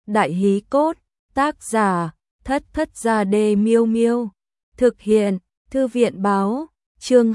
Đại hí cốt, tác giả, Thất Thất Gia Đê Miêu Miêu. Thực hiện, Thư viện báo, chương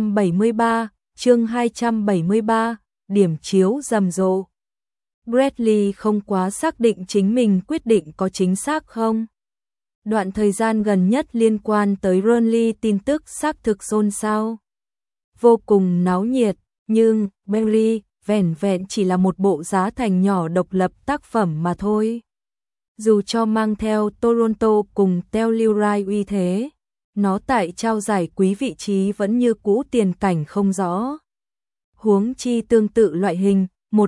273, điểm chiếu rầm rộ. Bradley không quá xác định chính mình quyết định có chính xác không. Đoạn thời gian gần nhất liên quan tới Burnley tin tức xác thực xôn xao. Vô cùng náo nhiệt, nhưng Barry vẻn vẹn chỉ là một bộ giá thành nhỏ độc lập tác phẩm mà thôi. Dù cho mang theo Toronto cùng Telluride uy thế, nó tại trao giải quý vị trí vẫn như cũ tiền cảnh không rõ. Huống chi tương tự loại hình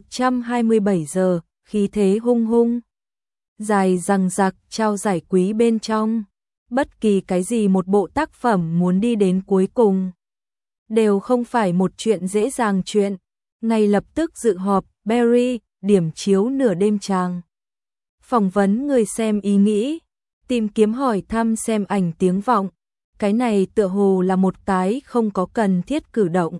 127 giờ, khí thế hung hung. Dài dằng dặc trao giải quý bên trong, bất kỳ cái gì một bộ tác phẩm muốn đi đến cuối cùng đều không phải một chuyện dễ dàng chuyện. Ngay lập tức dự họp, Barry, điểm chiếu nửa đêm tràng. Phỏng vấn người xem ý nghĩ, tìm kiếm hỏi thăm xem ảnh tiếng vọng. Cái này tựa hồ là một cái không có cần thiết cử động.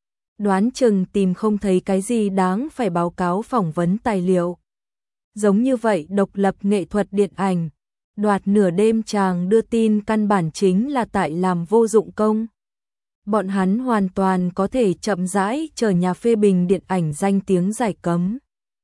Đoán chừng tìm không thấy cái gì đáng phải báo cáo phỏng vấn tài liệu. Giống như vậy độc lập nghệ thuật điện ảnh, đoạt nửa đêm tràng đưa tin căn bản chính là tại làm vô dụng công. Bọn hắn hoàn toàn có thể chậm rãi chờ nhà phê bình điện ảnh danh tiếng giải cấm.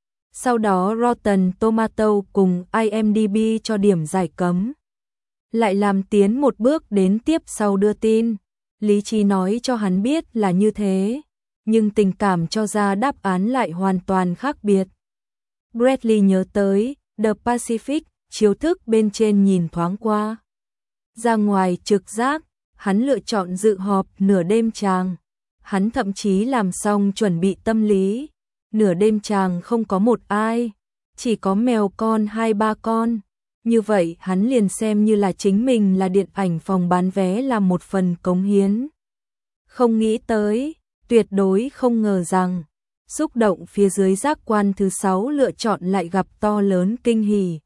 Sau đó Rotten Tomato cùng IMDb cho điểm giải cấm. Lại làm tiến một bước đến tiếp sau đưa tin. Lý trí nói cho hắn biết là như thế, nhưng tình cảm cho ra đáp án lại hoàn toàn khác biệt. Bradley nhớ tới The Pacific, chiếu thức bên trên nhìn thoáng qua. Ra ngoài trực giác, hắn lựa chọn dự họp nửa đêm tràng. Hắn thậm chí làm xong chuẩn bị tâm lý. Nửa đêm tràng không có một ai, chỉ có mèo con 2-3 con. Như vậy hắn liền xem như là chính mình là điện ảnh phòng bán vé làm một phần cống hiến. Không nghĩ tới, tuyệt đối không ngờ rằng, xúc động phía dưới giác quan thứ 6 lựa chọn lại gặp to lớn kinh hỉ.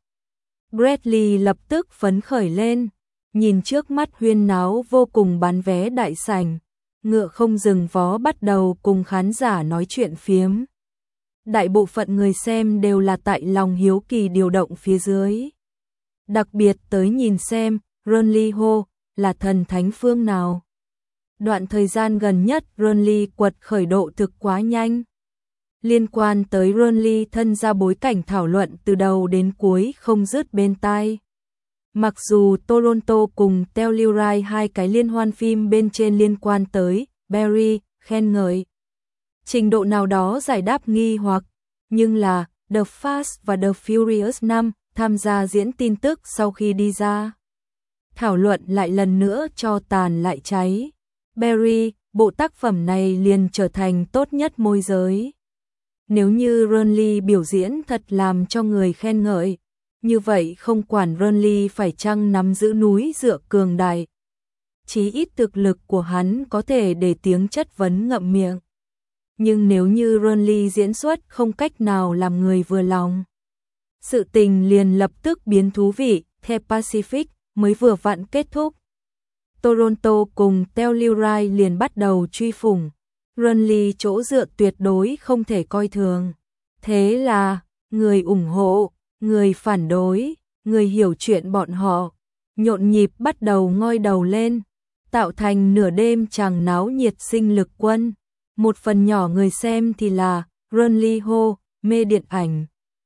Bradley lập tức phấn khởi lên, nhìn trước mắt huyên náo vô cùng bán vé đại sảnh, ngựa không dừng vó bắt đầu cùng khán giả nói chuyện phiếm. Đại bộ phận người xem đều là tại lòng hiếu kỳ điều động phía dưới. Đặc biệt tới nhìn xem, Burnley Ho là thần thánh phương nào. Đoạn thời gian gần nhất Burnley quật khởi độ thực quá nhanh. Liên quan tới Burnley thân ra bối cảnh thảo luận từ đầu đến cuối không dứt bên tai. Mặc dù Toronto cùng Telluride hai cái liên hoan phim bên trên liên quan tới Barry khen ngợi. Trình độ nào đó giải đáp nghi hoặc, nhưng là The Fast và The Furious 5 tham gia diễn tin tức sau khi đi ra. Thảo luận lại lần nữa cho tàn lại cháy. Barry, bộ tác phẩm này liền trở thành tốt nhất môi giới. Nếu như Burnley biểu diễn thật làm cho người khen ngợi, như vậy không quản Burnley phải chăng nắm giữ núi dựa cường đại. Chí ít thực lực của hắn có thể để tiếng chất vấn ngậm miệng. Nhưng nếu như Burnley diễn xuất không cách nào làm người vừa lòng, sự tình liền lập tức biến thú vị. The Pacific mới vừa vặn kết thúc, Toronto cùng Telluride liền bắt đầu truy phủng. Burnley chỗ dựa tuyệt đối không thể coi thường. Thế là, người ủng hộ, người phản đối, người hiểu chuyện bọn họ, nhộn nhịp bắt đầu ngoi đầu lên, tạo thành nửa đêm tràng náo nhiệt sinh lực quân. Một phần nhỏ người xem thì là Burnley Ho, mê điện ảnh.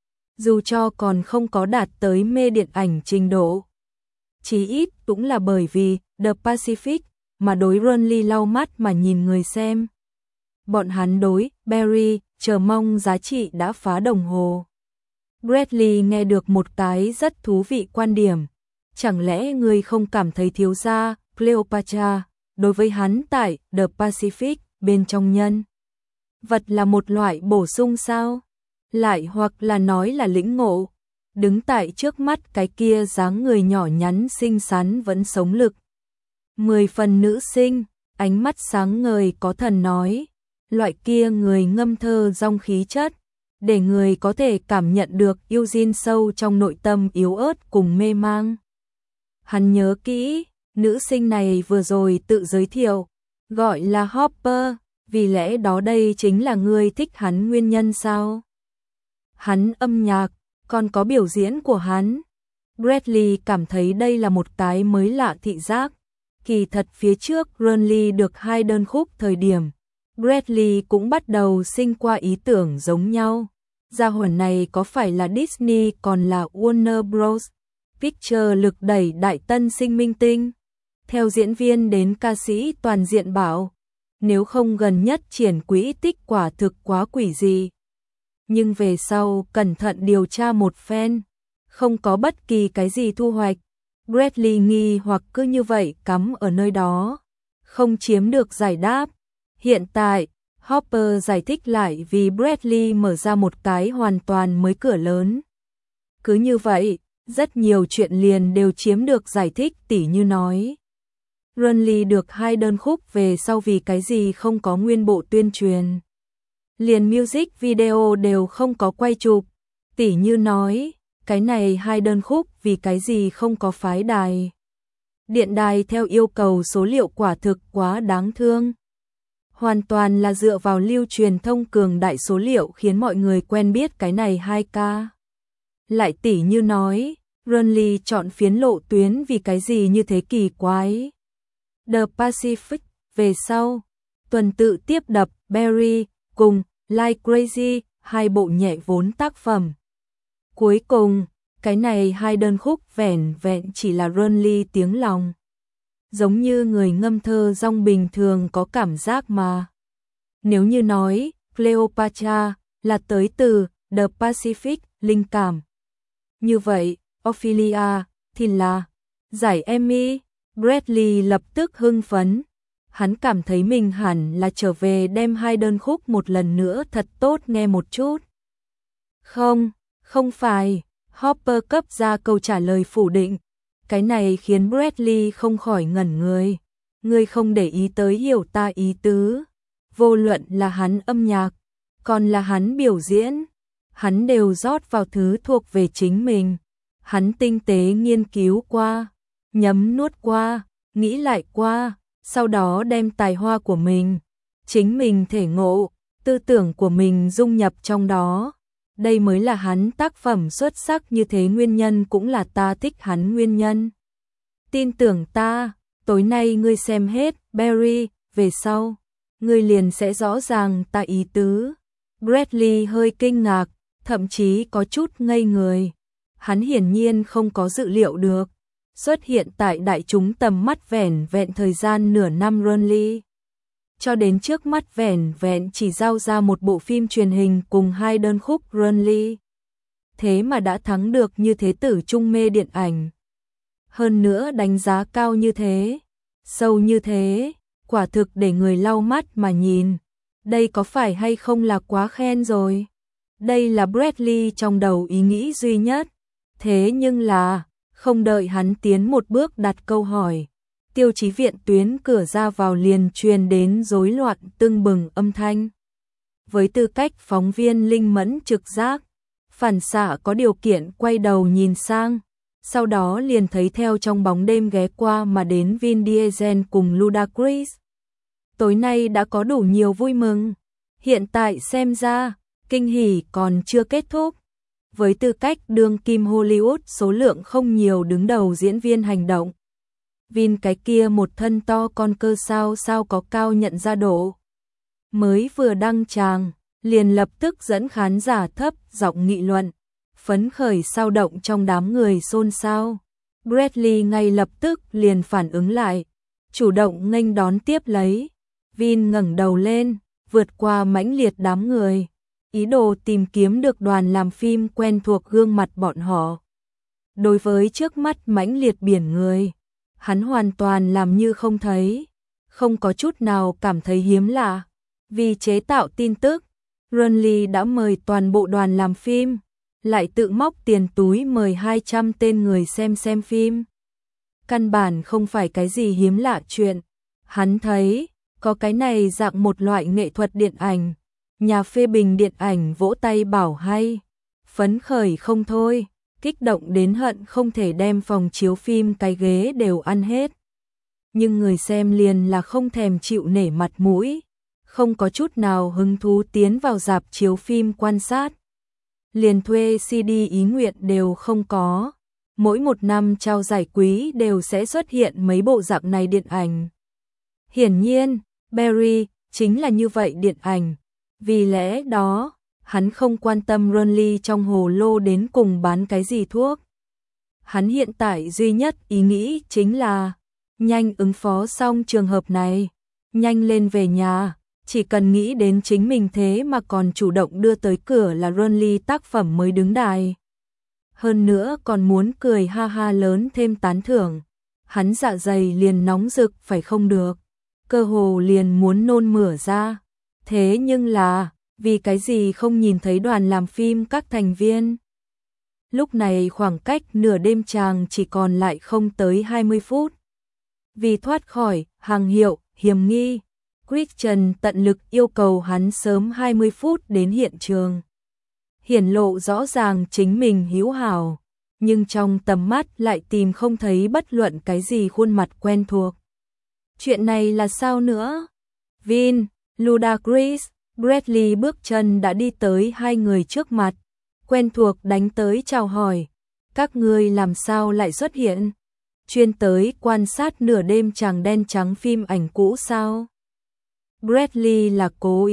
Dù cho còn không có đạt tới mê điện ảnh trình độ, chí ít cũng là bởi vì The Pacific mà đối Burnley lau mắt mà nhìn người xem. Bọn hắn đối Barry chờ mong giá trị đã phá đồng hồ. Bradley nghe được một cái rất thú vị quan điểm. Chẳng lẽ người không cảm thấy thiếu gia Cleopatra đối với hắn tại The Pacific bên trong nhân vật là một loại bổ sung sao? Lại hoặc là nói là lĩnh ngộ. Đứng tại trước mắt cái kia dáng người nhỏ nhắn xinh xắn vẫn sống lực. 10 phần nữ sinh, ánh mắt sáng ngời có thần nói. Loại kia người ngâm thơ dong khí chất, để người có thể cảm nhận được yêu Jin sâu trong nội tâm yếu ớt cùng mê mang. Hắn nhớ kỹ, nữ sinh này vừa rồi tự giới thiệu, gọi là Hopper, vì lẽ đó đây chính là người thích hắn nguyên nhân sao? Hắn âm nhạc, còn có biểu diễn của hắn. Bradley cảm thấy đây là một cái mới lạ thị giác. Kỳ thật phía trước Burnley được 2 đơn khúc thời điểm, Bradley cũng bắt đầu sinh qua ý tưởng giống nhau. Gia hỏa này có phải là Disney còn là Warner Bros. Pictures lực đẩy đại tân sinh minh tinh? Theo diễn viên đến ca sĩ toàn diện bảo, nếu không gần nhất triển quỹ tích quả thực quá quỷ dị. Nhưng về sau cẩn thận điều tra một phen, không có bất kỳ cái gì thu hoạch. Bradley nghi hoặc cứ như vậy cắm ở nơi đó, không chiếm được giải đáp. Hiện tại, Hopper giải thích lại vì Bradley mở ra một cái hoàn toàn mới cửa lớn. Cứ như vậy, rất nhiều chuyện liền đều chiếm được giải thích, tỉ như nói. Burnley được 2 đơn khúc về sau vì cái gì không có nguyên bộ tuyên truyền. Liền music video đều không có quay chụp, tỉ như nói, cái này 2 đơn khúc vì cái gì không có phái đài. Điện đài theo yêu cầu số liệu quả thực quá đáng thương. Hoàn toàn là dựa vào lưu truyền thông cường đại số liệu khiến mọi người quen biết cái này 2 ca. Lại tỉ như nói, Burnley chọn phiến lộ tuyến vì cái gì như thế kỳ quái. The Pacific, về sau, tuần tự tiếp đập Barry cùng Like Crazy, 2 bộ nhẹ vốn tác phẩm. Cuối cùng, cái này 2 đơn khúc vẻn vẹn chỉ là Burnley tiếng lòng. Giống như người ngâm thơ rong bình thường có cảm giác mà. Nếu như nói, Cleopatra là tới từ The Pacific, linh cảm. Như vậy, Ophelia thì là giải Emmy. Bradley lập tức hưng phấn. Hắn cảm thấy mình hẳn là trở về đem 2 đơn khúc một lần nữa thật tốt nghe một chút. Không phải, Hopper cấp ra câu trả lời phủ định. Cái này khiến Bradley không khỏi ngẩn người. Ngươi không để ý tới hiểu ta ý tứ. Vô luận là hắn âm nhạc, còn là hắn biểu diễn, hắn đều rót vào thứ thuộc về chính mình. Hắn tinh tế nghiên cứu qua, nhấm nuốt qua, nghĩ lại qua, sau đó đem tài hoa của mình, chính mình thể ngộ, tư tưởng của mình dung nhập trong đó. Đây mới là hắn tác phẩm xuất sắc như thế, nguyên nhân cũng là ta thích hắn nguyên nhân. Tin tưởng ta, tối nay ngươi xem hết Barry, về sau, ngươi liền sẽ rõ ràng ta ý tứ. Bradley hơi kinh ngạc, thậm chí có chút ngây người. Hắn hiển nhiên không có dự liệu được xuất hiện tại đại chúng tầm mắt vẻn vẹn thời gian nửa năm. Burnley cho đến trước mắt vẻn vẹn chỉ giao ra một bộ phim truyền hình cùng 2 đơn khúc. Burnley thế mà đã thắng được như thế tử trung mê điện ảnh. Hơn nữa đánh giá cao như thế, sâu như thế, quả thực để người lau mắt mà nhìn. Đây có phải hay không là quá khen rồi? Đây là Bradley trong đầu ý nghĩ duy nhất. Thế nhưng là, không đợi hắn tiến một bước đặt câu hỏi, tiêu chí viện tuyến cửa ra vào liền truyền đến rối loạn tưng bừng âm thanh. Với tư cách phóng viên linh mẫn trực giác, phản xạ có điều kiện quay đầu nhìn sang, sau đó liền thấy theo trong bóng đêm ghé qua mà đến Vin Diesel cùng Ludacris. Tối nay đã có đủ nhiều vui mừng, hiện tại xem ra, kinh hỉ còn chưa kết thúc. Với tư cách đương kim Hollywood số lượng không nhiều đứng đầu diễn viên hành động, Vin cái kia một thân to con cơ sao có cao nhận ra độ. Mới vừa đăng tràng, liền lập tức dẫn khán giả thấp giọng nghị luận, phấn khởi sao động trong đám người xôn xao. Bradley ngay lập tức liền phản ứng lại, chủ động nghênh đón tiếp lấy. Vin ngẩng đầu lên, vượt qua mãnh liệt đám người, ý đồ tìm kiếm được đoàn làm phim quen thuộc gương mặt bọn họ. Đối với trước mắt mãnh liệt biển người, hắn hoàn toàn làm như không thấy, không có chút nào cảm thấy hiếm lạ. Vì chế tạo tin tức, Burnley đã mời toàn bộ đoàn làm phim, lại tự móc tiền túi mời 200 tên người xem phim. Căn bản không phải cái gì hiếm lạ chuyện. Hắn thấy, có cái này dạng một loại nghệ thuật điện ảnh. Nhà phê bình điện ảnh vỗ tay bảo hay, phấn khởi không thôi, kích động đến hận không thể đem phòng chiếu phim cái ghế đều ăn hết. Nhưng người xem liền là không thèm chịu nể mặt mũi, không có chút nào hứng thú tiến vào rạp chiếu phim quan sát. liền thuê CD ý nguyện đều không có. Mỗi một năm trao giải quý đều sẽ xuất hiện mấy bộ dạng này điện ảnh. Hiển nhiên, Barry chính là như vậy điện ảnh. Vì lẽ đó, hắn không quan tâm Ronly trong hồ lô đến cùng bán cái gì thuốc. Hắn hiện tại duy nhất ý nghĩ chính là nhanh ứng phó xong trường hợp này, nhanh lên về nhà, chỉ cần nghĩ đến chính mình thế mà còn chủ động đưa tới cửa là Ronly tác phẩm mới đứng đài. Hơn nữa còn muốn cười ha ha lớn thêm tán thưởng, hắn dạ dày liền nóng rực phải không được, cơ hồ liền muốn nôn mửa ra. Thế nhưng là, vì cái gì không nhìn thấy đoàn làm phim các thành viên? Lúc này khoảng cách nửa đêm chàng chỉ còn lại không tới 20 phút. Vì thoát khỏi hàng hiệu hiểm nghi, Christian tận lực yêu cầu hắn sớm 20 phút đến hiện trường. Hiển lộ rõ ràng chính mình hữu hảo, nhưng trong tầm mắt lại tìm không thấy bất luận cái gì khuôn mặt quen thuộc. Chuyện này là sao nữa? Vin, Ludacris, Bradley bước chân đã đi tới hai người trước mặt, quen thuộc đánh tới chào hỏi. Các ngươi làm sao lại xuất hiện? Chuyên tới quan sát nửa đêm chàng đen trắng phim ảnh cũ sao? Bradley là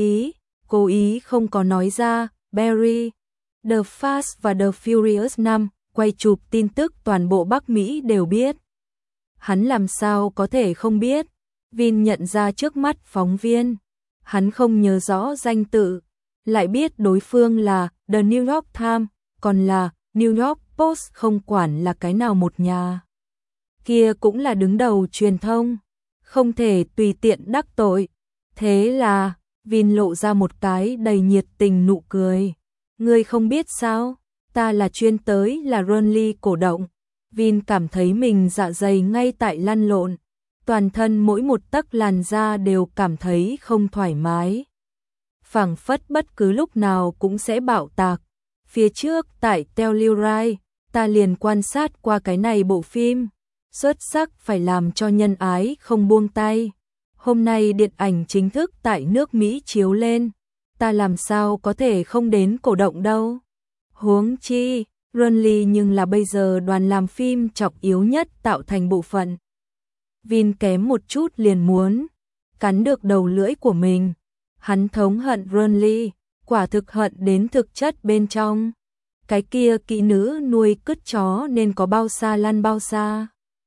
cố ý không có nói ra. Barry, The Fast và The Furious 5 quay chụp tin tức toàn bộ Bắc Mỹ đều biết. Hắn làm sao có thể không biết? Vin nhận ra trước mắt phóng viên. Hắn không nhớ rõ danh tự, lại biết đối phương là The New York Times, còn là New York Post, không quản là cái nào một nhà. Kia cũng là đứng đầu truyền thông, không thể tùy tiện đắc tội. Thế là, Vin lộ ra một cái đầy nhiệt tình nụ cười. Ngươi không biết sao, ta là chuyên tới là Ronly cổ động. Vin cảm thấy mình dạ dày ngay tại lăn lộn, toàn thân mỗi một tấc làn da đều cảm thấy không thoải mái. Phảng phất bất cứ lúc nào cũng sẽ bạo tạc. Phía trước tại Telluride, ta liền quan sát qua cái này bộ phim, xuất sắc phải làm cho nhân ái không buông tay. Hôm nay điện ảnh chính thức tại nước Mỹ chiếu lên, ta làm sao có thể không đến cổ động đâu. Huống chi, Ronly nhưng là bây giờ đoàn làm phim trọng yếu nhất tạo thành bộ phận. Vin kém một chút liền muốn cắn được đầu lưỡi của mình. Hắn thống hận Ronly, quả thực hận đến thực chất bên trong. Cái kia kỹ nữ nuôi cứt chó nên có bao xa lăn bao xa.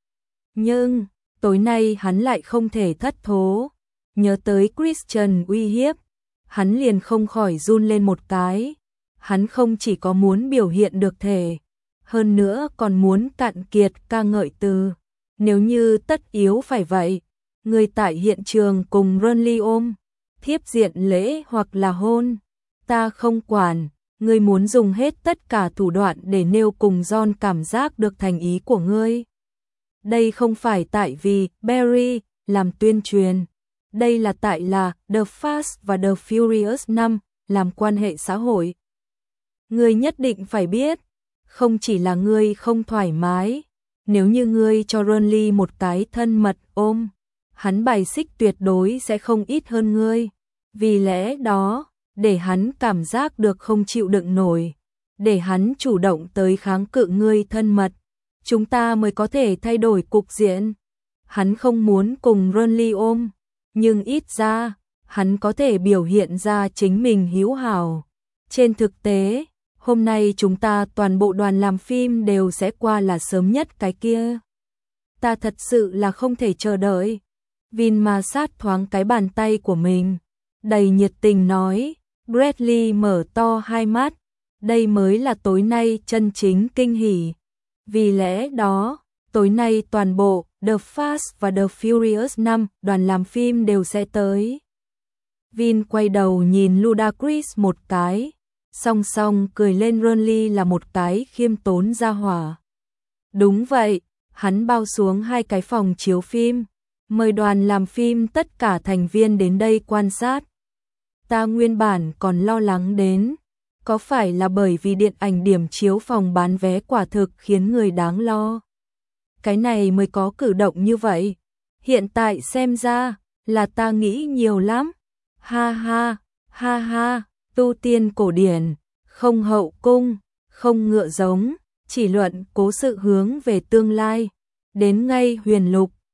Nhưng, tối nay hắn lại không thể thất thố. Nhớ tới Christian uy hiếp, hắn liền không khỏi run lên một cái. Hắn không chỉ có muốn biểu hiện được thể, hơn nữa còn muốn cạn kiệt ca ngợi từ. Nếu như tất yếu phải vậy, người tại hiện trường cùng Ronly ôm, thiếp diện lễ hoặc là hôn, ta không quản. Ngươi muốn dùng hết tất cả thủ đoạn để nêu cùng John cảm giác được thành ý của ngươi. Đây không phải tại vì Barry làm tuyên truyền, đây là tại là The Fast và The Furious 5 làm quan hệ xã hội. Ngươi nhất định phải biết, không chỉ là ngươi không thoải mái, nếu như ngươi cho Ronly một cái thân mật ôm, hắn bài xích tuyệt đối sẽ không ít hơn ngươi. Vì lẽ đó, để hắn cảm giác được không chịu đựng nổi, để hắn chủ động tới kháng cự ngươi thân mật, chúng ta mới có thể thay đổi cục diện. Hắn không muốn cùng Ronly ôm, nhưng ít ra, hắn có thể biểu hiện ra chính mình hữu hảo. Trên thực tế, hôm nay chúng ta toàn bộ đoàn làm phim đều sẽ qua là sớm nhất cái kia. Ta thật sự là không thể chờ đợi. Vin ma sát thoáng cái bàn tay của mình, đầy nhiệt tình nói. Bradley mở to hai mắt, đây mới là tối nay chân chính kinh hỉ. Vì lẽ đó, tối nay toàn bộ The Fast và The Furious 5 đoàn làm phim đều sẽ tới. Vin quay đầu nhìn Ludacris một cái, song song cười lên. Ronly là một cái khiêm tốn gia hỏa. Đúng vậy, hắn bao xuống hai cái phòng chiếu phim, mời đoàn làm phim tất cả thành viên đến đây quan sát. Ta nguyên bản còn lo lắng đến, có phải là bởi vì điện ảnh điểm chiếu phòng bán vé quả thực khiến người đáng lo. Cái này mới có cử động như vậy. Hiện tại xem ra, là ta nghĩ nhiều lắm. Ha ha, tu tiên cổ điển, không hậu cung, không ngựa giống, chỉ luận cố sự hướng về tương lai. Đến ngay Huyền Lục,